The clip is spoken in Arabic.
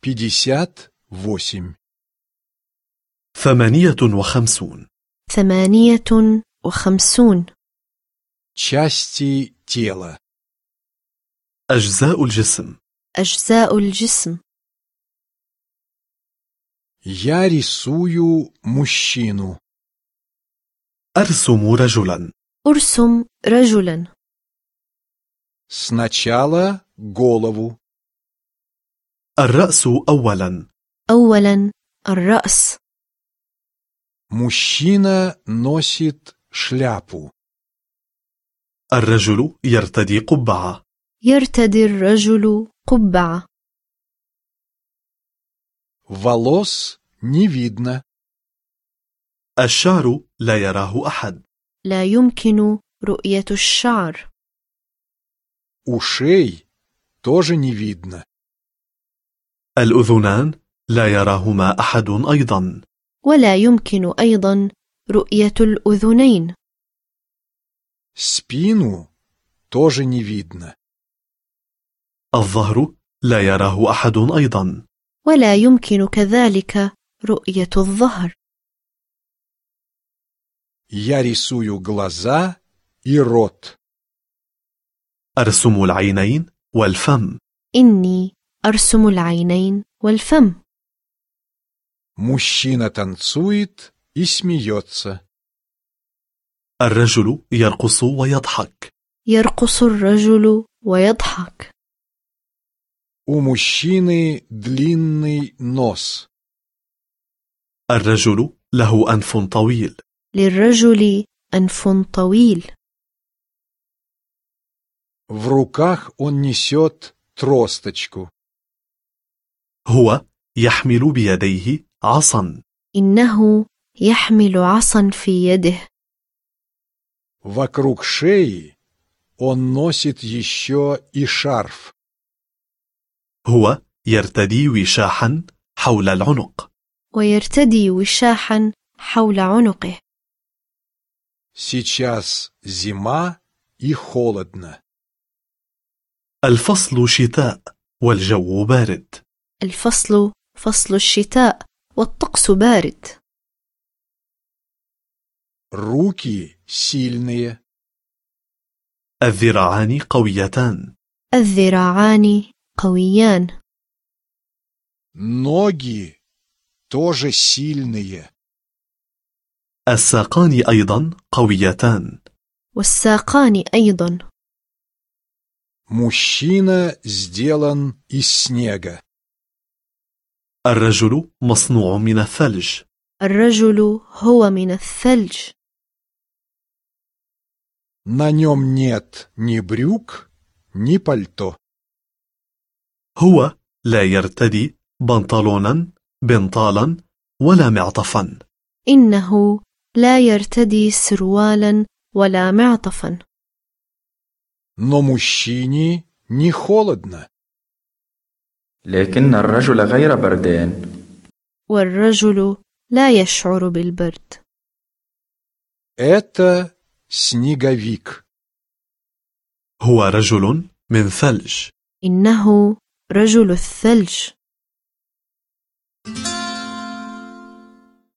58. 58. 58. Части тела. أجزاء الجسم. أجزاء الجسم. Я рисую мужчину. أرسم رجلا. أرسم رجلا. Сначала голову. الرأس أولا. أولا الرأس. Мужчина носит шляпу. الرجل يرتدي قبعة. يرتدي الرجل قبعة. Волос не видно. الشعر لا يراه أحد. لا يمكن رؤية الشعر. Ушей тоже не видно. الأذنان لا يراهما أحد أيضا. ولا يمكن أيضا رؤية الأذنين. Спину тоже не видно. الظهر لا يراه أحد أيضا. ولا يمكن كذلك رؤية الظهر. Я рисую глаза и рот. أرسم العينين والفم. إني أرسم العينين والفم. Мужчина танцует и смеется. الرجل يرقص ويضحك. يرقص الرجل ويضحك. У мужчины длинный нос. الرجل له أنف طويل. للرجل أنف طويل. В руках он несет тросточку. هو يحمل بيديه عصا. إنه يحمل عصا في يده. Вокруг шеи он носит еще и шарф. هو يرتدي وشاحا حول العنق. ويرتدي وشاحا حول عنقه. Сейчас зима и холодно. الفصل شتاء والجو بارد. الفصل فصل الشتاء والطقس بارد. Руки сильные. الذراعان قويتان. الذراعان قويان. Ноги тоже сильные. الساقان أيضا قويتان. والساقان أيضا. Мужчина сделан из снега. الرجل مصنوع من الثلج. الرجل هو من الثلج. На нем нет ни брюк, ни пальто. هو لا يرتدي بنطلونا بنطالا ولا معطفا. إنه لا يرتدي سروالا ولا معطفا. Но мужчине не холодно. لكن الرجل غير بردان. والرجل لا يشعر بالبرد. Это снеговик. هو رجل من ثلج. إنه رجل الثلج.